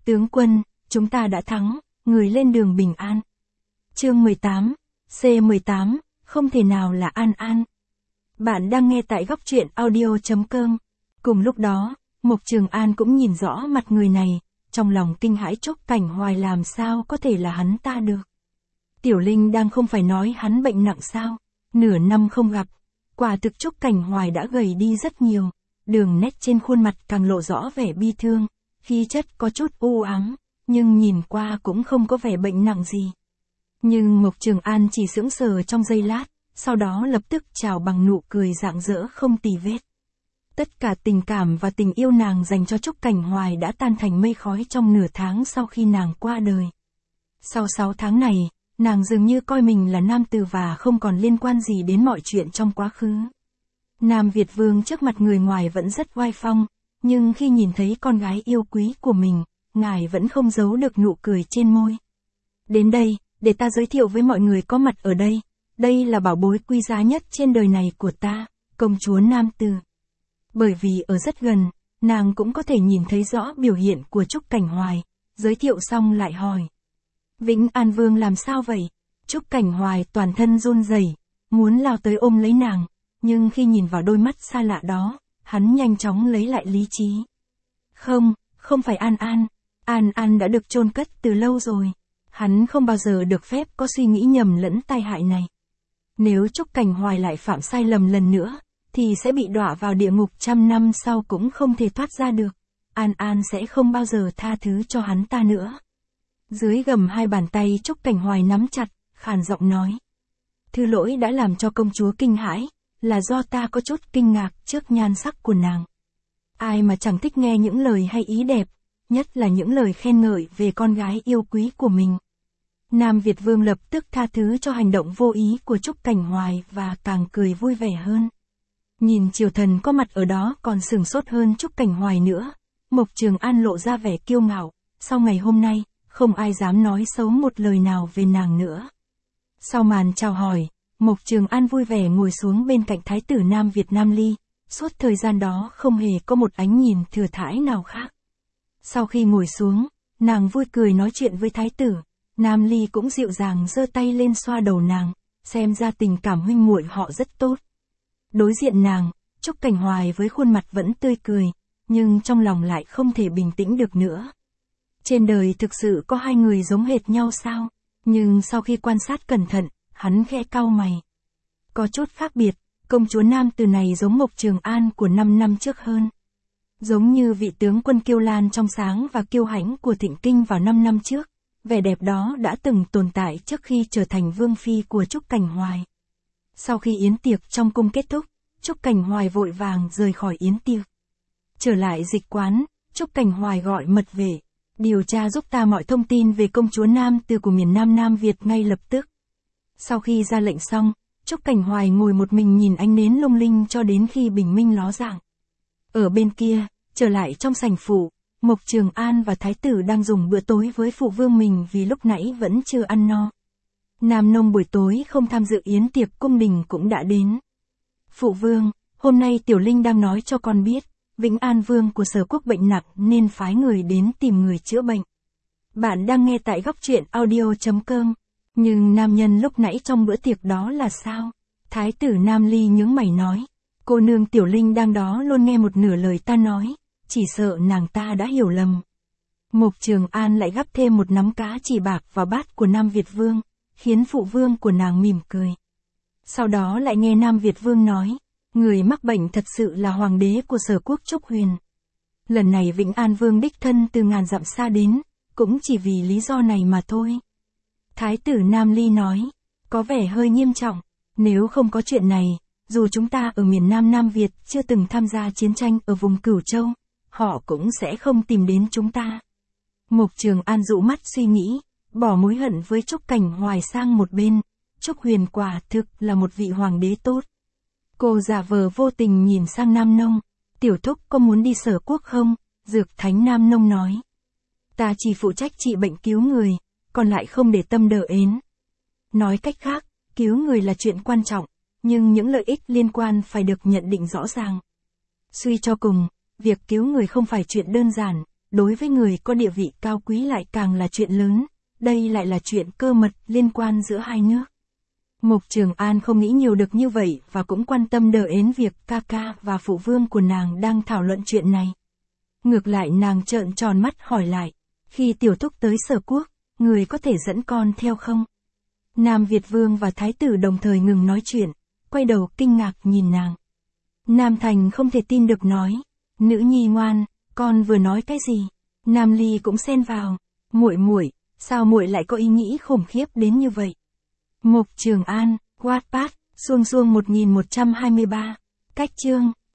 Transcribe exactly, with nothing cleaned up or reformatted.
Tướng quân, chúng ta đã thắng, người lên đường bình an. Chương mười tám, C mười tám, không thể nào là An An. Bạn đang nghe tại góc truyện audio chấm com. Cùng lúc đó, Mộc Trường An cũng nhìn rõ mặt người này, trong lòng kinh hãi Trúc Cảnh Hoài làm sao có thể là hắn ta được. Tiểu Linh đang không phải nói hắn bệnh nặng sao, nửa năm không gặp, quả thực Trúc Cảnh Hoài đã gầy đi rất nhiều, đường nét trên khuôn mặt càng lộ rõ vẻ bi thương, khí chất có chút u ám, nhưng nhìn qua cũng không có vẻ bệnh nặng gì. Nhưng Mộc Trường An chỉ sững sờ trong giây lát, sau đó lập tức chào bằng nụ cười rạng rỡ không tì vết. Tất cả tình cảm và tình yêu nàng dành cho Trúc Cảnh Hoài đã tan thành mây khói trong nửa tháng sau khi nàng qua đời. Sau sáu tháng này, nàng dường như coi mình là nam tử và không còn liên quan gì đến mọi chuyện trong quá khứ. Nam Việt Vương trước mặt người ngoài vẫn rất oai phong, nhưng khi nhìn thấy con gái yêu quý của mình, ngài vẫn không giấu được nụ cười trên môi. Đến đây, để ta giới thiệu với mọi người có mặt ở đây, đây là bảo bối quý giá nhất trên đời này của ta, công chúa Nam Từ. Bởi vì ở rất gần, nàng cũng có thể nhìn thấy rõ biểu hiện của Trúc Cảnh Hoài, giới thiệu xong lại hỏi. Vĩnh An Vương làm sao vậy? Trúc Cảnh Hoài toàn thân run rẩy, muốn lao tới ôm lấy nàng, nhưng khi nhìn vào đôi mắt xa lạ đó, hắn nhanh chóng lấy lại lý trí. Không, không phải An An, An An đã được chôn cất từ lâu rồi. Hắn không bao giờ được phép có suy nghĩ nhầm lẫn tai hại này. Nếu Trúc Cảnh Hoài lại phạm sai lầm lần nữa, thì sẽ bị đọa vào địa ngục trăm năm sau cũng không thể thoát ra được. An An sẽ không bao giờ tha thứ cho hắn ta nữa. Dưới gầm hai bàn tay Trúc Cảnh Hoài nắm chặt, khàn giọng nói. Thứ lỗi đã làm cho công chúa kinh hãi, là do ta có chút kinh ngạc trước nhan sắc của nàng. Ai mà chẳng thích nghe những lời hay ý đẹp, nhất là những lời khen ngợi về con gái yêu quý của mình. Nam Việt Vương lập tức tha thứ cho hành động vô ý của Trúc Cảnh Hoài và càng cười vui vẻ hơn. Nhìn triều thần có mặt ở đó còn sửng sốt hơn Trúc Cảnh Hoài nữa, Mộc Trường An lộ ra vẻ kiêu ngạo, sau ngày hôm nay, không ai dám nói xấu một lời nào về nàng nữa. Sau màn chào hỏi, Mộc Trường An vui vẻ ngồi xuống bên cạnh Thái tử Nam Việt Nam Ly, suốt thời gian đó không hề có một ánh nhìn thừa thãi nào khác. Sau khi ngồi xuống, nàng vui cười nói chuyện với Thái tử, Nam Ly cũng dịu dàng giơ tay lên xoa đầu nàng, xem ra tình cảm huynh muội họ rất tốt. Đối diện nàng, Trúc Cảnh Hoài với khuôn mặt vẫn tươi cười, nhưng trong lòng lại không thể bình tĩnh được nữa. Trên đời thực sự có hai người giống hệt nhau sao? Nhưng sau khi quan sát cẩn thận, hắn khẽ cau mày. Có chút khác biệt, công chúa Nam Từ này giống Mộc Trường An của năm năm trước hơn. Giống như vị tướng quân kiêu lan trong sáng và kiêu hãnh của Thịnh Kinh vào năm năm trước, vẻ đẹp đó đã từng tồn tại trước khi trở thành vương phi của Trúc Cảnh Hoài. Sau khi yến tiệc trong cung kết thúc, Trúc Cảnh Hoài vội vàng rời khỏi yến tiệc. Trở lại dịch quán, Trúc Cảnh Hoài gọi mật vệ, điều tra giúp ta mọi thông tin về công chúa Nam Từ của miền Nam Nam Việt ngay lập tức. Sau khi ra lệnh xong, Trúc Cảnh Hoài ngồi một mình nhìn ánh nến lung linh cho đến khi bình minh ló dạng. Ở bên kia, trở lại trong sảnh phủ, Mộc Trường An và Thái tử đang dùng bữa tối với phụ vương mình vì lúc nãy vẫn chưa ăn no. Nam Nông buổi tối không tham dự yến tiệc cung đình cũng đã đến. Phụ vương, hôm nay Tiểu Linh đang nói cho con biết, Vĩnh An Vương của Sở Quốc bệnh nặng nên phái người đến tìm người chữa bệnh. Bạn đang nghe tại góc truyện audio chấm com. Nhưng nam nhân lúc nãy trong bữa tiệc đó là sao? Thái tử Nam Ly nhướng mày nói. Cô nương Tiểu Linh đang đó luôn nghe một nửa lời ta nói, chỉ sợ nàng ta đã hiểu lầm. Mộc Trường An lại gắp thêm một nắm cá chỉ bạc vào bát của Nam Việt Vương, khiến phụ vương của nàng mỉm cười. Sau đó lại nghe Nam Việt Vương nói, người mắc bệnh thật sự là hoàng đế của Sở Quốc Trúc Huyền. Lần này Vĩnh An Vương đích thân từ ngàn dặm xa đến, cũng chỉ vì lý do này mà thôi. Thái tử Nam Ly nói, có vẻ hơi nghiêm trọng, nếu không có chuyện này, dù chúng ta ở miền Nam Nam Việt chưa từng tham gia chiến tranh ở vùng Cửu Châu, họ cũng sẽ không tìm đến chúng ta. Mộc Trường An dụ mắt suy nghĩ, bỏ mối hận với Trúc Cảnh Hoài sang một bên, Trúc Huyền quả thực là một vị hoàng đế tốt. Cô giả vờ vô tình nhìn sang Nam Nông, tiểu thúc có muốn đi Sở Quốc không? Dược Thánh Nam Nông nói. Ta chỉ phụ trách trị bệnh cứu người, còn lại không để tâm đờ ến. Nói cách khác, cứu người là chuyện quan trọng, nhưng những lợi ích liên quan phải được nhận định rõ ràng. Suy cho cùng, việc cứu người không phải chuyện đơn giản, đối với người có địa vị cao quý lại càng là chuyện lớn, đây lại là chuyện cơ mật liên quan giữa hai nước. Mục Trường An không nghĩ nhiều được như vậy và cũng quan tâm đờ đến việc ca ca và phụ vương của nàng đang thảo luận chuyện này. Ngược lại nàng trợn tròn mắt hỏi lại, khi tiểu thúc tới Sở Quốc, người có thể dẫn con theo không? Nam Việt Vương và Thái tử đồng thời ngừng nói chuyện, quay đầu kinh ngạc nhìn nàng. Nam Thành không thể tin được nói, nữ nhi ngoan, con vừa nói cái gì? Nam Ly cũng xen vào, muội muội, sao muội lại có ý nghĩ khủng khiếp đến như vậy? Mục Trường An, Wattpad, xuông xuông một nghìn một trăm hai mươi ba, cách chương.